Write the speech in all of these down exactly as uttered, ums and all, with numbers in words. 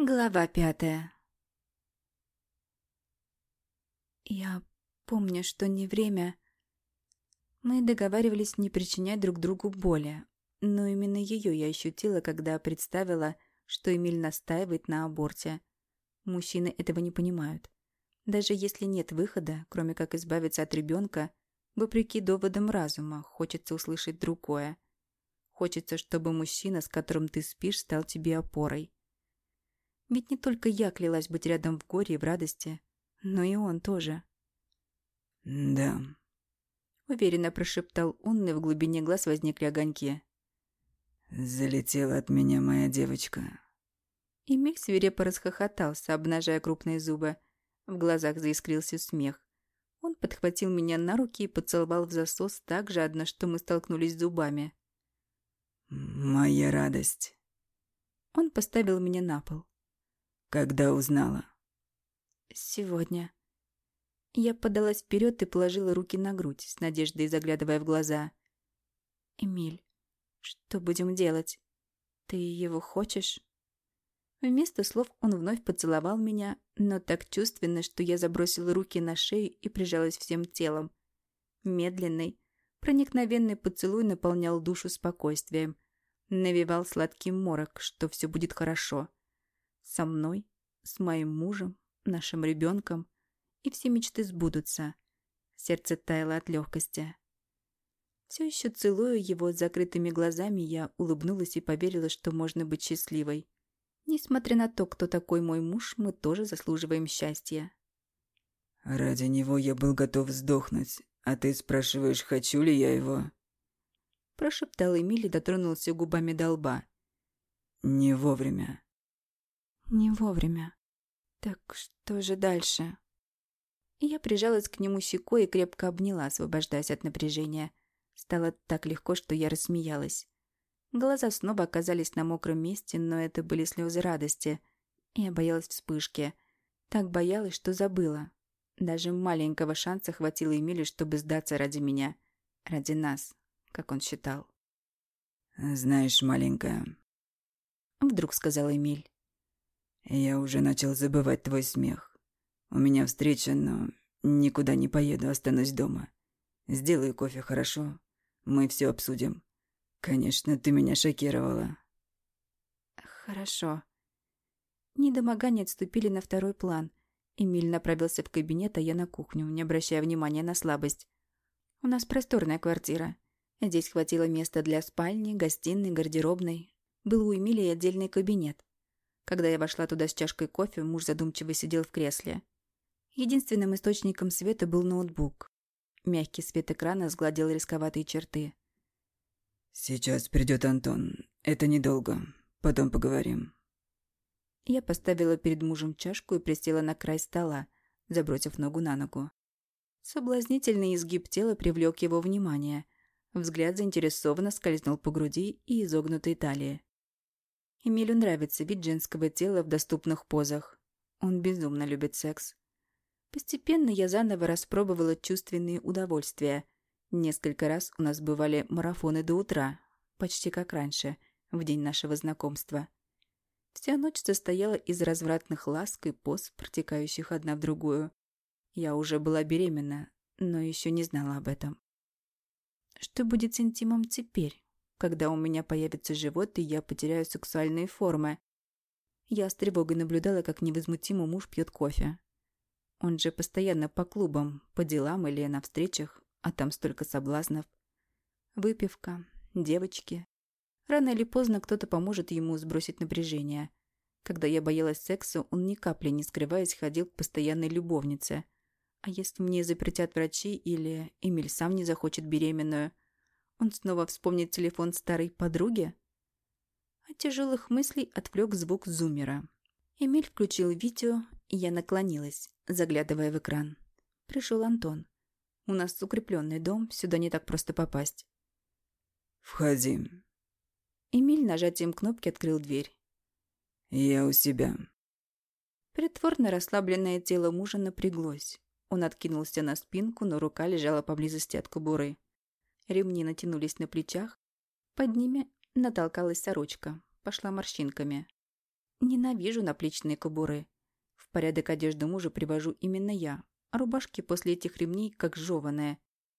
Глава пятая. Я помню, что не время. Мы договаривались не причинять друг другу боли, но именно ее я ощутила, когда представила, что Эмиль настаивает на аборте. Мужчины этого не понимают. Даже если нет выхода, кроме как избавиться от ребенка, вопреки доводам разума, хочется услышать другое. Хочется, чтобы мужчина, с которым ты спишь, стал тебе опорой. Ведь не только я клялась быть рядом в горе и в радости, но и он тоже. «Да», — уверенно прошептал он, и в глубине глаз возникли огоньки. «Залетела от меня моя девочка». Эмиль свирепо расхохотался, обнажая крупные зубы. В глазах заискрился смех. Он подхватил меня на руки и поцеловал в засос так жадно, что мы столкнулись зубами. «Моя радость». Он поставил меня на пол. «Когда узнала?» «Сегодня». Я подалась вперед и положила руки на грудь, с надеждой заглядывая в глаза. «Эмиль, что будем делать? Ты его хочешь?» Вместо слов он вновь поцеловал меня, но так чувственно, что я забросила руки на шею и прижалась всем телом. Медленный, проникновенный поцелуй наполнял душу спокойствием, навевал сладкий морок, что все будет хорошо. Со мной, с моим мужем, нашим ребенком, и все мечты сбудутся. Сердце таяло от легкости. Все еще целуя его с закрытыми глазами, я улыбнулась и поверила, что можно быть счастливой. Несмотря на то, кто такой мой муж, мы тоже заслуживаем счастья. «Ради него я был готов сдохнуть, а ты спрашиваешь, хочу ли я его?» Прошептал Эмиль и дотронулся губами до лба. «Не вовремя». «Не вовремя. Так что же дальше?» Я прижалась к нему щекой и крепко обняла, освобождаясь от напряжения. Стало так легко, что я рассмеялась. Глаза снова оказались на мокром месте, но это были слезы радости. Я боялась вспышки. Так боялась, что забыла. Даже маленького шанса хватило Эмилю, чтобы сдаться ради меня. Ради нас, как он считал. «Знаешь, маленькая», — вдруг сказал Эмиль. «я уже начал забывать твой смех. У меня встреча, но никуда не поеду, останусь дома. Сделай кофе, хорошо? Мы все обсудим. Конечно, ты меня шокировала». «Хорошо». Недомогания отступили на второй план. Эмиль направился в кабинет, а я на кухню, не обращая внимания на слабость. У нас просторная квартира. Здесь хватило места для спальни, гостиной, гардеробной. Был у Эмили и отдельный кабинет. Когда я вошла туда с чашкой кофе, муж задумчиво сидел в кресле. Единственным источником света был ноутбук. Мягкий свет экрана сгладил рисковатые черты. «Сейчас придет Антон. Это недолго. Потом поговорим». Я поставила перед мужем чашку и присела на край стола, забросив ногу на ногу. Соблазнительный изгиб тела привлек его внимание. Взгляд заинтересованно скользнул по груди и изогнутой талии. Эмилю нравится вид женского тела в доступных позах. Он безумно любит секс. Постепенно я заново распробовала чувственные удовольствия. Несколько раз у нас бывали марафоны до утра, почти как раньше, в день нашего знакомства. Вся ночь состояла из развратных ласк и поз, протекающих одна в другую. Я уже была беременна, но еще не знала об этом. Что будет с интимом теперь, когда у меня появится живот и я потеряю сексуальные формы? Я с тревогой наблюдала, как невозмутимо муж пьет кофе. Он же постоянно по клубам, по делам или на встречах, а там столько соблазнов. Выпивка, девочки. Рано или поздно кто-то поможет ему сбросить напряжение. Когда я боялась секса, он ни капли не скрываясь ходил к постоянной любовнице. А если мне запретят врачи или Эмиль сам не захочет беременную, он снова вспомнит телефон старой подруги? От тяжелых мыслей отвлек звук зуммера. Эмиль включил видео, и я наклонилась, заглядывая в экран. Пришел Антон. У нас укрепленный дом, сюда не так просто попасть. «Входи». Эмиль нажатием кнопки открыл дверь. «Я у себя». Притворно расслабленное тело мужа напряглось. Он откинулся на спинку, но рука лежала поблизости от кобуры. Ремни натянулись на плечах. Под ними натолкалась сорочка, пошла морщинками. Ненавижу наплечные кобуры. В порядок одежды мужа привожу именно я, а рубашки после этих ремней как жеваные.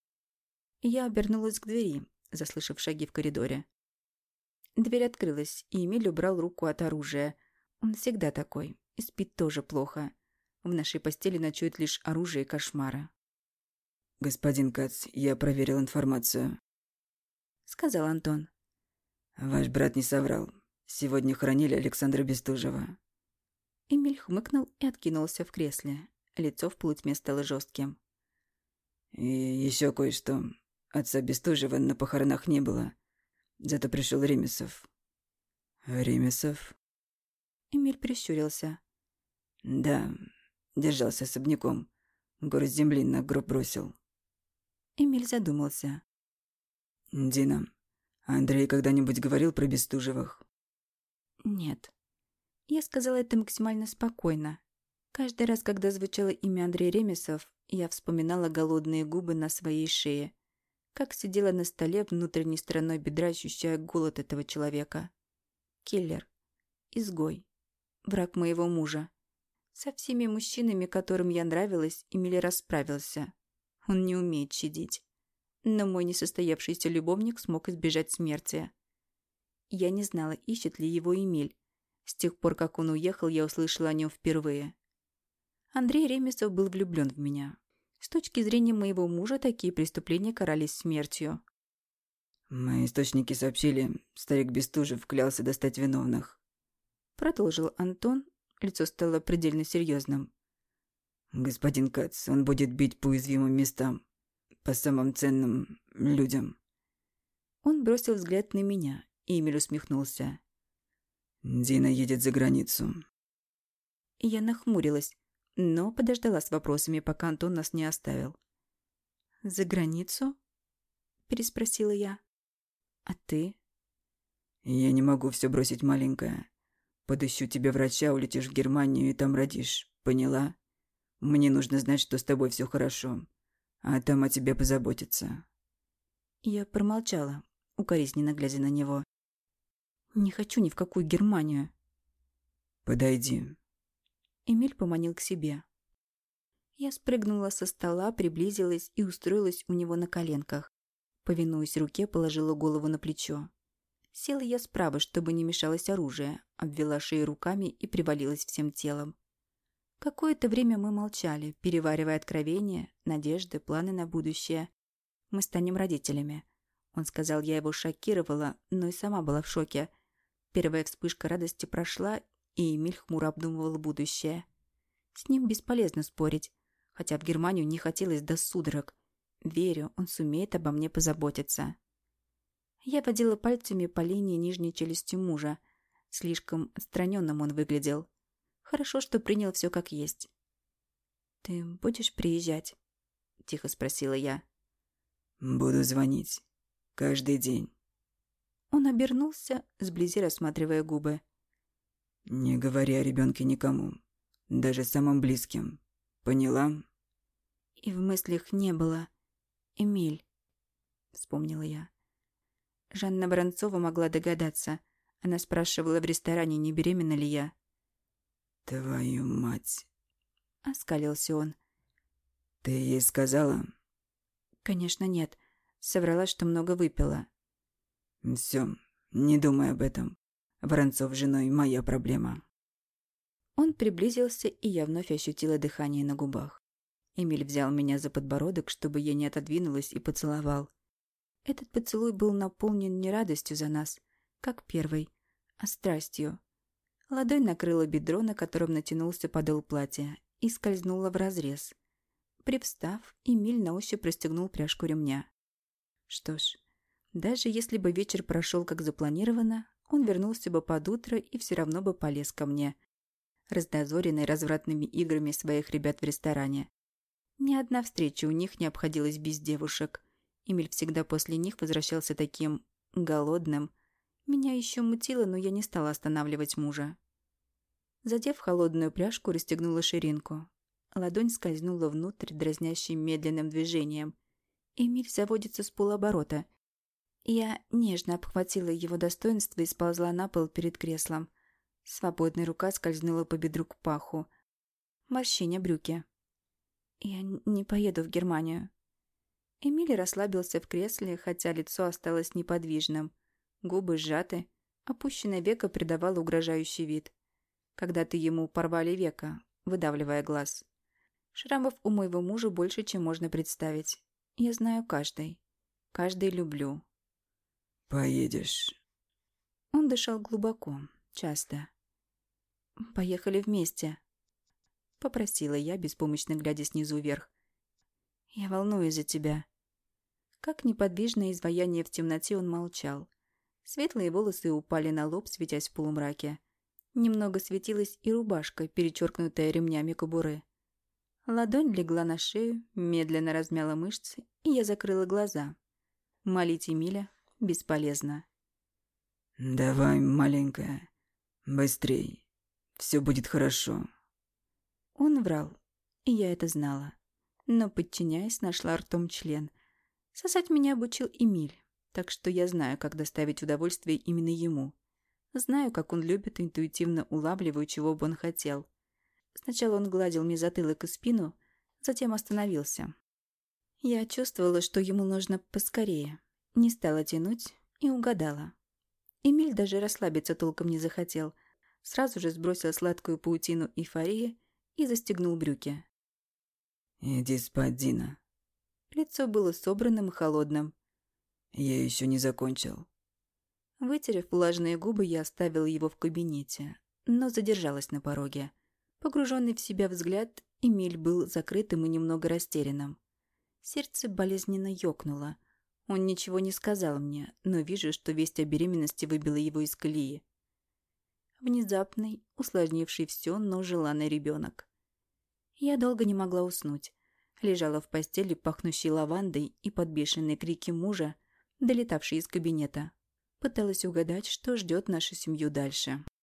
Я обернулась к двери, заслышав шаги в коридоре. Дверь открылась, и Эмиль убрал руку от оружия. Он всегда такой, и спит тоже плохо. В нашей постели ночует лишь оружие и кошмары. «Господин Кац, я проверил информацию», — сказал Антон. «Ваш брат не соврал. Сегодня хоронили Александра Бестужева». Эмиль хмыкнул и откинулся в кресле. Лицо в полутьме стало жестким. «И еще кое-что. Отца Бестужева на похоронах не было. Зато пришел Ремесов». «Ремесов?» Эмиль прищурился. «Да, держался особняком. Горсть земли на гроб бросил». Эмиль задумался. «Дина, Андрей когда-нибудь говорил про Бестужевых?» «Нет». Я сказала это максимально спокойно. Каждый раз, когда звучало имя Андрей Ремесов, я вспоминала голодные губы на своей шее. Как сидела на столе внутренней стороной бедра, ощущая голод этого человека. Киллер. Изгой. Враг моего мужа. Со всеми мужчинами, которым я нравилась, Эмиль расправился. Он не умеет щадить. Но мой несостоявшийся любовник смог избежать смерти. Я не знала, ищет ли его Эмиль. С тех пор, как он уехал, я услышала о нем впервые. Андрей Ремесов был влюблен в меня. С точки зрения моего мужа, такие преступления карались смертью. «Мои источники сообщили, старик Бестужев клялся достать виновных», — продолжил Антон. Лицо стало предельно серьезным. «Господин Кац, он будет бить по уязвимым местам, по самым ценным людям». Он бросил взгляд на меня, и Эмиль усмехнулся. «Дина едет за границу». Я нахмурилась, но подождала с вопросами, пока Антон нас не оставил. «За границу?» — переспросила я. «А ты?» «Я не могу все бросить, маленькая. Подыщу тебе врача, улетишь в Германию и там родишь. Поняла? Мне нужно знать, что с тобой все хорошо, а там о тебе позаботятся». Я промолчала, укоризненно глядя на него. «Не хочу ни в какую Германию». «Подойди». Эмиль поманил к себе. Я спрыгнула со стола, приблизилась и устроилась у него на коленках. Повинуясь руке, положила голову на плечо. Села я справа, чтобы не мешалось оружие, обвела шею руками и привалилась всем телом. Какое-то время мы молчали, переваривая откровения, надежды, планы на будущее. Мы станем родителями. Он сказал, я его шокировала, но и сама была в шоке. Первая вспышка радости прошла, и Эмиль хмуро обдумывал будущее. С ним бесполезно спорить, хотя в Германию не хотелось до судорог. Верю, он сумеет обо мне позаботиться. Я водила пальцами по линии нижней челюсти мужа. Слишком отстраненным он выглядел. Хорошо, что принял все как есть. «Ты будешь приезжать?» — тихо спросила я. «Буду звонить. Каждый день». Он обернулся, сблизи рассматривая губы. «Не говори о ребенке никому, даже самым близким. Поняла?» И в мыслях не было. «Эмиль», — вспомнила я. Жанна Воронцова могла догадаться. Она спрашивала в ресторане, не беременна ли я. «Твою мать!» — оскалился он. «Ты ей сказала?» «Конечно, нет. Соврала, что много выпила». «Все, не думай об этом. Воронцов с женой — моя проблема». Он приблизился, и я вновь ощутила дыхание на губах. Эмиль взял меня за подбородок, чтобы я не отодвинулась, и поцеловал. Этот поцелуй был наполнен не радостью за нас, как первый, а страстью. Ладонь накрыла бедро, на котором натянулся подол платья, и скользнула вразрез. Привстав, Эмиль на ощупь расстегнул пряжку ремня. Что ж, даже если бы вечер прошел как запланировано, он вернулся бы под утро и все равно бы полез ко мне, раздозоренный развратными играми своих ребят в ресторане. Ни одна встреча у них не обходилась без девушек. Эмиль всегда после них возвращался таким голодным. Меня еще мутило, но я не стала останавливать мужа. Задев холодную пряжку, расстегнула ширинку. Ладонь скользнула внутрь дразнящим медленным движением. Эмиль заводится с полоборота. Я нежно обхватила его достоинство и сползла на пол перед креслом. Свободная рука скользнула по бедру к паху, морщиня брюки. «Я не поеду в Германию». Эмиль расслабился в кресле, хотя лицо осталось неподвижным. Губы сжаты, опущенное веко придавало угрожающий вид. Когда-то ему порвали веко, выдавливая глаз. Шрамов у моего мужа больше, чем можно представить. Я знаю каждый. Каждый люблю. «Поедешь». Он дышал глубоко, часто. «Поехали вместе», — попросила я, беспомощно глядя снизу вверх. «Я волнуюсь за тебя». Как неподвижное изваяние в темноте он молчал. Светлые волосы упали на лоб, светясь в полумраке. Немного светилась и рубашка, перечеркнутая ремнями кобуры. Ладонь легла на шею, медленно размяла мышцы, и я закрыла глаза. Молить Эмиля бесполезно. «Давай, маленькая, быстрей. Все будет хорошо». Он врал, и я это знала. Но, подчиняясь, нашла ртом член. Сосать меня обучил Эмиль, так что я знаю, как доставить удовольствие именно ему. Знаю, как он любит, интуитивно улавливаю, чего бы он хотел. Сначала он гладил мне затылок и спину, затем остановился. Я чувствовала, что ему нужно поскорее. Не стала тянуть и угадала. Эмиль даже расслабиться толком не захотел. Сразу же сбросил сладкую паутину эйфории и застегнул брюки. «Иди спать, Дина. Лицо было собранным и холодным. Я еще не закончил». Вытерев влажные губы, я оставила его в кабинете, но задержалась на пороге. Погруженный в себя взгляд, Эмиль был закрытым и немного растерянным. Сердце болезненно ёкнуло. Он ничего не сказал мне, но вижу, что весть о беременности выбила его из колеи. Внезапный, усложнивший все, но желанный ребенок. Я долго не могла уснуть. Лежала в постели, пахнущей лавандой, и под бешеные крики мужа, долетавшие из кабинета. Пыталась угадать, что ждет нашу семью дальше.